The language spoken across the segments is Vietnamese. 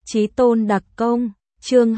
Chí tôn đặc công, chương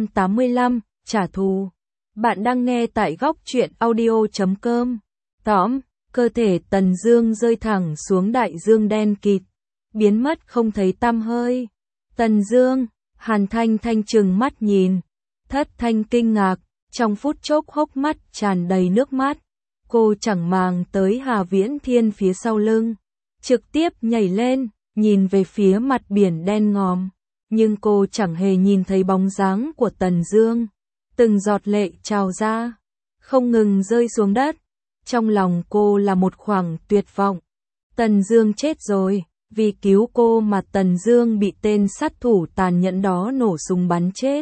285, trả thù. Bạn đang nghe tại góc truyện audio.com. Tóm, cơ thể Tần Dương rơi thẳng xuống đại dương đen kịt, biến mất không thấy tăm hơi. Tần Dương, Hàn Thanh Thanh trừng mắt nhìn, thất thanh kinh ngạc, trong phút chốc hốc mắt tràn đầy nước mắt. Cô chẳng màng tới Hà Viễn Thiên phía sau lưng, trực tiếp nhảy lên, nhìn về phía mặt biển đen ngòm. Nhưng cô chẳng hề nhìn thấy bóng dáng của Tần Dương. Từng giọt lệ trào ra, không ngừng rơi xuống đất. Trong lòng cô là một khoảng tuyệt vọng. Tần Dương chết rồi, vì cứu cô mà Tần Dương bị tên sát thủ tàn nhẫn đó nổ súng bắn chết.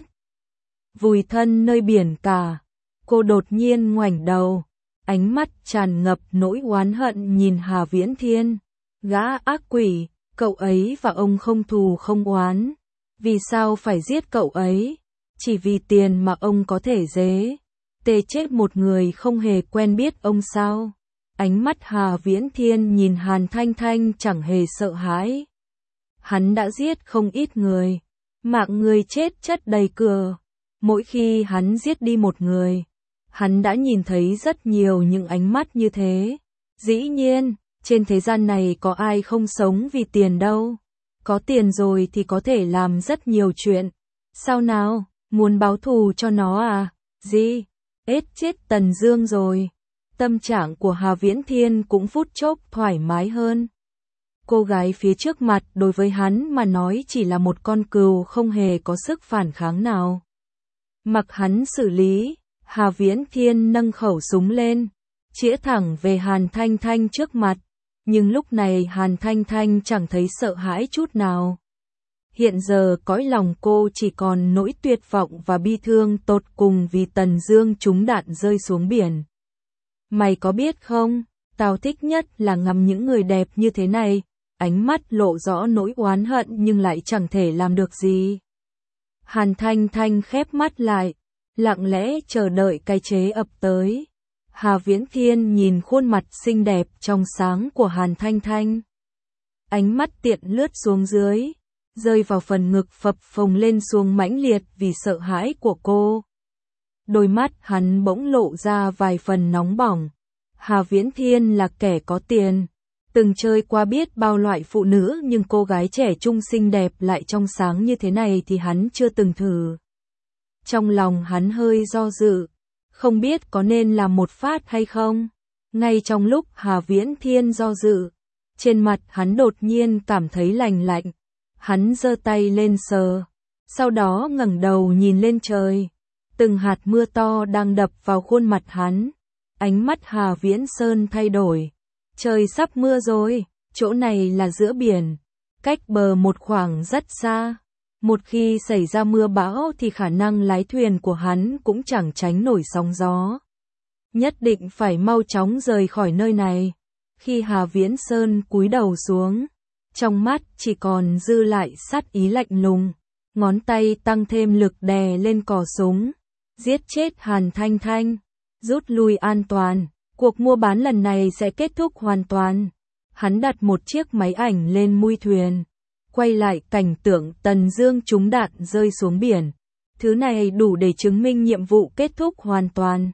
Vùi thân nơi biển cả. Cô đột nhiên ngoảnh đầu, ánh mắt tràn ngập nỗi oán hận nhìn Hà Viễn Thiên. Gã ác quỷ, cậu ấy và ông không thù không oán. Vì sao phải giết cậu ấy? Chỉ vì tiền mà ông có thể tê chết một người không hề quen biết ông sao? Ánh mắt Hà Viễn Thiên nhìn Hàn Thanh Thanh chẳng hề sợ hãi. Hắn đã giết không ít người, mạng người chết chất đầy cửa. Mỗi khi hắn giết đi một người, hắn đã nhìn thấy rất nhiều những ánh mắt như thế. Dĩ nhiên, trên thế gian này có ai không sống vì tiền đâu. Có tiền rồi thì có thể làm rất nhiều chuyện. Sao nào, muốn báo thù cho nó à? Gì? Chết Tần Dương rồi. Tâm trạng của Hà Viễn Thiên cũng phút chốc thoải mái hơn. Cô gái phía trước mặt đối với hắn mà nói chỉ là một con cừu không hề có sức phản kháng nào. Mặc hắn xử lý, Hà Viễn Thiên nâng khẩu súng lên, chĩa thẳng về Hàn Thanh Thanh trước mặt. Nhưng lúc này Hàn Thanh Thanh chẳng thấy sợ hãi chút nào. Hiện giờ cõi lòng cô chỉ còn nỗi tuyệt vọng và bi thương tột cùng vì Tần Dương trúng đạn rơi xuống biển. Mày có biết không, tao thích nhất là ngắm những người đẹp như thế này, ánh mắt lộ rõ nỗi oán hận nhưng lại chẳng thể làm được gì. Hàn Thanh Thanh khép mắt lại, lặng lẽ chờ đợi cái chết ập tới. Hà Viễn Thiên nhìn khuôn mặt xinh đẹp trong sáng của Hàn Thanh Thanh. Ánh mắt tiện lướt xuống dưới, rơi vào phần ngực phập phồng lên xuống mãnh liệt vì sợ hãi của cô. Đôi mắt hắn bỗng lộ ra vài phần nóng bỏng. Hà Viễn Thiên là kẻ có tiền, từng chơi qua biết bao loại phụ nữ nhưng cô gái trẻ trung xinh đẹp lại trong sáng như thế này thì hắn chưa từng thử. Trong lòng hắn hơi do dự, không biết có nên làm một phát hay không. Ngay trong lúc Hà Viễn Thiên do dự, trên mặt hắn đột nhiên cảm thấy lành lạnh. Hắn giơ tay lên sờ, sau đó ngẩng đầu nhìn lên trời. Từng hạt mưa to đang đập vào khuôn mặt hắn. Ánh mắt Hà Viễn Sơn thay đổi. Trời sắp mưa rồi, chỗ này là giữa biển, cách bờ một khoảng rất xa. Một khi xảy ra mưa bão thì khả năng lái thuyền của hắn cũng chẳng tránh nổi sóng gió. Nhất định phải mau chóng rời khỏi nơi này. Khi Hà Viễn Sơn cúi đầu xuống, trong mắt chỉ còn dư lại sát ý lạnh lùng. Ngón tay tăng thêm lực đè lên cò súng, giết chết Hàn Thanh Thanh, rút lui an toàn. Cuộc mua bán lần này sẽ kết thúc hoàn toàn. Hắn đặt một chiếc máy ảnh lên mui thuyền, quay lại cảnh tượng Tần Dương trúng đạn rơi xuống biển. Thứ này đủ để chứng minh nhiệm vụ kết thúc hoàn toàn.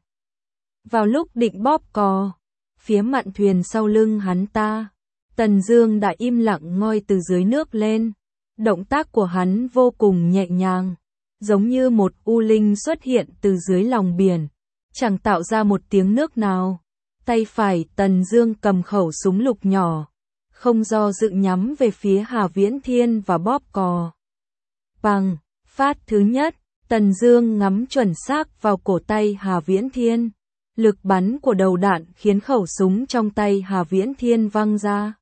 Vào lúc định bóp cò, phía mạn thuyền sau lưng hắn ta, Tần Dương đã im lặng ngoi từ dưới nước lên. Động tác của hắn vô cùng nhẹ nhàng, giống như một u linh xuất hiện từ dưới lòng biển, chẳng tạo ra một tiếng nước nào. Tay phải Tần Dương cầm khẩu súng lục nhỏ, không do dự nhắm về phía Hà Viễn Thiên và bóp cò. Bằng, phát thứ nhất, Tần Dương ngắm chuẩn xác vào cổ tay Hà Viễn Thiên. Lực bắn của đầu đạn khiến khẩu súng trong tay Hà Viễn Thiên văng ra.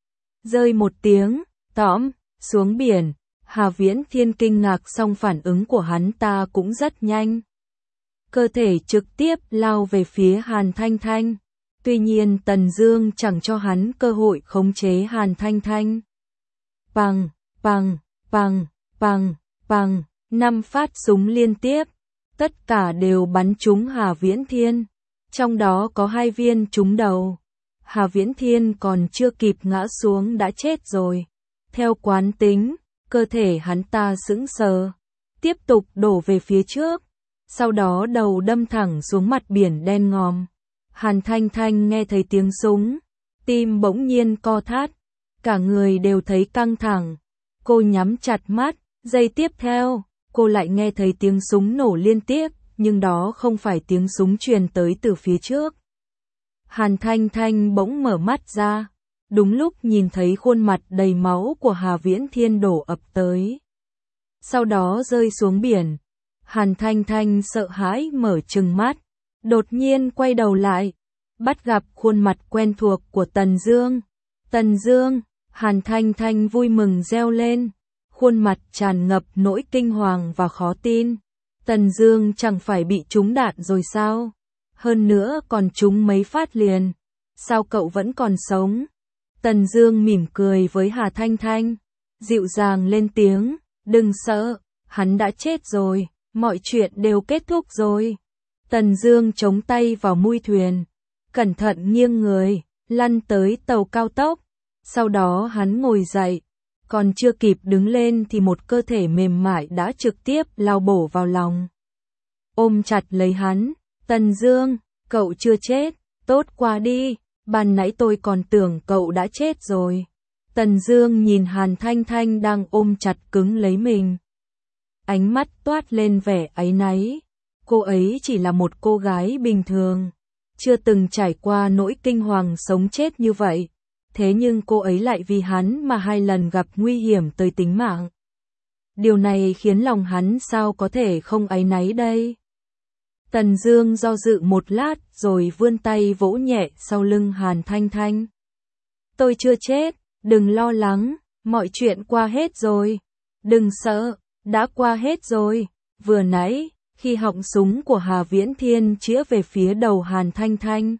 Rơi một tiếng, tõm, xuống biển. Hà Viễn Thiên kinh ngạc song phản ứng của hắn ta cũng rất nhanh. Cơ thể trực tiếp lao về phía Hàn Thanh Thanh. Tuy nhiên Tần Dương chẳng cho hắn cơ hội khống chế Hàn Thanh Thanh. Bằng, bằng, bằng, bằng, bằng, 5 phát súng liên tiếp. Tất cả đều bắn trúng Hà Viễn Thiên. Trong đó có 2 viên trúng đầu. Hà Viễn Thiên còn chưa kịp ngã xuống đã chết rồi. Theo quán tính, cơ thể hắn ta sững sờ, tiếp tục đổ về phía trước, sau đó đầu đâm thẳng xuống mặt biển đen ngòm. Hàn Thanh Thanh nghe thấy tiếng súng, tim bỗng nhiên co thắt, cả người đều thấy căng thẳng. Cô nhắm chặt mắt, giây tiếp theo, cô lại nghe thấy tiếng súng nổ liên tiếp, nhưng đó không phải tiếng súng truyền tới từ phía trước. Hàn Thanh Thanh bỗng mở mắt ra, đúng lúc nhìn thấy khuôn mặt đầy máu của Hà Viễn Thiên đổ ập tới. Sau đó rơi xuống biển. Hàn Thanh Thanh sợ hãi mở trừng mắt, đột nhiên quay đầu lại, bắt gặp khuôn mặt quen thuộc của Tần Dương. Tần Dương, Hàn Thanh Thanh vui mừng reo lên, khuôn mặt tràn ngập nỗi kinh hoàng và khó tin. Tần Dương chẳng phải bị trúng đạn rồi sao? Hơn nữa còn trúng mấy phát liền. Sao cậu vẫn còn sống? Tần Dương mỉm cười với Hà Thanh Thanh, dịu dàng lên tiếng, đừng sợ, hắn đã chết rồi, mọi chuyện đều kết thúc rồi. Tần Dương chống tay vào mui thuyền, cẩn thận nghiêng người, lăn tới tàu cao tốc. Sau đó hắn ngồi dậy, còn chưa kịp đứng lên thì một cơ thể mềm mại đã trực tiếp lao bổ vào lòng. Ôm chặt lấy hắn, Tần Dương, cậu chưa chết, tốt quá đi, ban nãy tôi còn tưởng cậu đã chết rồi. Tần Dương nhìn Hàn Thanh Thanh đang ôm chặt cứng lấy mình. Ánh mắt toát lên vẻ áy náy. Cô ấy chỉ là một cô gái bình thường, chưa từng trải qua nỗi kinh hoàng sống chết như vậy. Thế nhưng cô ấy lại vì hắn mà 2 lần gặp nguy hiểm tới tính mạng. Điều này khiến lòng hắn sao có thể không áy náy đây. Tần Dương do dự một lát rồi vươn tay vỗ nhẹ sau lưng Hàn Thanh Thanh. Tôi chưa chết, đừng lo lắng, mọi chuyện qua hết rồi. Đừng sợ, đã qua hết rồi. Vừa nãy, khi họng súng của Hà Viễn Thiên chĩa về phía đầu Hàn Thanh Thanh,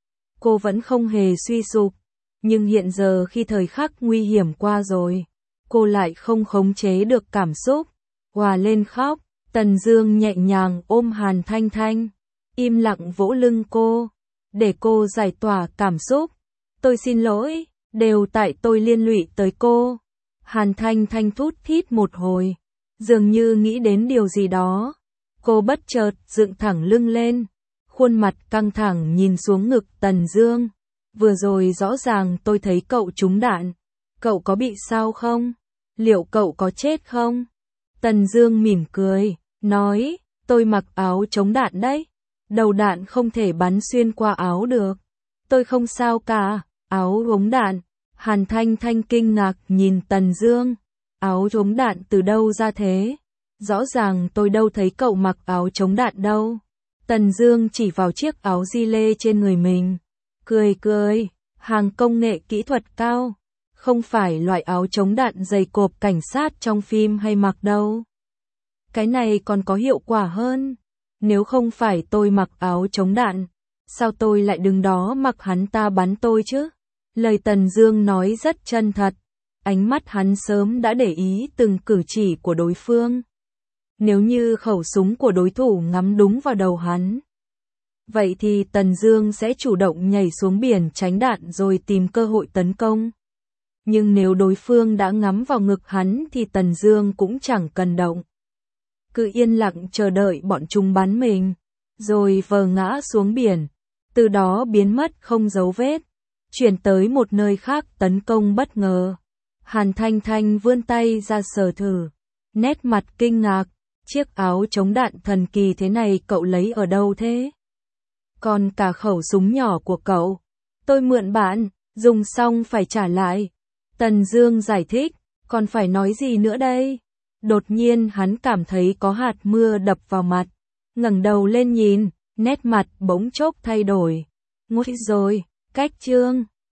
cô vẫn không hề suy sụp. Nhưng hiện giờ khi thời khắc nguy hiểm qua rồi, cô lại không khống chế được cảm xúc, òa lên khóc. Tần Dương nhẹ nhàng ôm Hàn Thanh Thanh, im lặng vỗ lưng cô, để cô giải tỏa cảm xúc. Tôi xin lỗi, đều tại tôi liên lụy tới cô. Hàn Thanh Thanh thút thít một hồi, dường như nghĩ đến điều gì đó. Cô bất chợt dựng thẳng lưng lên, khuôn mặt căng thẳng nhìn xuống ngực Tần Dương. Vừa rồi rõ ràng tôi thấy cậu trúng đạn. Cậu có bị sao không? Liệu cậu có chết không? Tần Dương mỉm cười, nói, tôi mặc áo chống đạn đấy. Đầu đạn không thể bắn xuyên qua áo được. Tôi không sao cả, áo chống đạn. Hàn Thanh Thanh kinh ngạc nhìn Tần Dương. Áo chống đạn từ đâu ra thế? Rõ ràng tôi đâu thấy cậu mặc áo chống đạn đâu. Tần Dương chỉ vào chiếc áo gi lê trên người mình. Cười cười, hàng công nghệ kỹ thuật cao, không phải loại áo chống đạn dày cộp cảnh sát trong phim hay mặc đâu. Cái này còn có hiệu quả hơn. Nếu không phải tôi mặc áo chống đạn, sao tôi lại đứng đó mặc hắn ta bắn tôi chứ? Lời Tần Dương nói rất chân thật, ánh mắt hắn sớm đã để ý từng cử chỉ của đối phương. Nếu như khẩu súng của đối thủ ngắm đúng vào đầu hắn, vậy thì Tần Dương sẽ chủ động nhảy xuống biển tránh đạn rồi tìm cơ hội tấn công. Nhưng nếu đối phương đã ngắm vào ngực hắn thì Tần Dương cũng chẳng cần động. Cứ yên lặng chờ đợi bọn chúng bắn mình, rồi vờ ngã xuống biển, từ đó biến mất không dấu vết, chuyển tới một nơi khác tấn công bất ngờ. Hàn Thanh Thanh vươn tay ra sờ thử, nét mặt kinh ngạc, chiếc áo chống đạn thần kỳ thế này cậu lấy ở đâu thế? Còn cả khẩu súng nhỏ của cậu, tôi mượn bạn, dùng xong phải trả lại. Tần Dương giải thích, còn phải nói gì nữa đây? Đột nhiên hắn cảm thấy có hạt mưa đập vào mặt, ngẩng đầu lên nhìn, nét mặt bỗng chốc thay đổi. Nguôi rồi, cách chương.